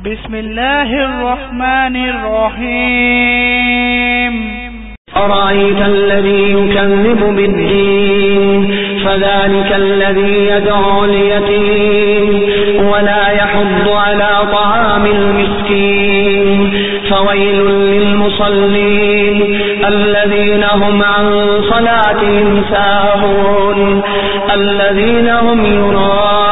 बिस्मिल्लाहिर्रहमानिर्रहीम। अरायत الذي يكذب بالدين فذلك الذي يدعو اليتيم ولا يحض على طعام المسكين فويل للمصلين الذين هم عن صلاتهم ساهون الذين هم يراءون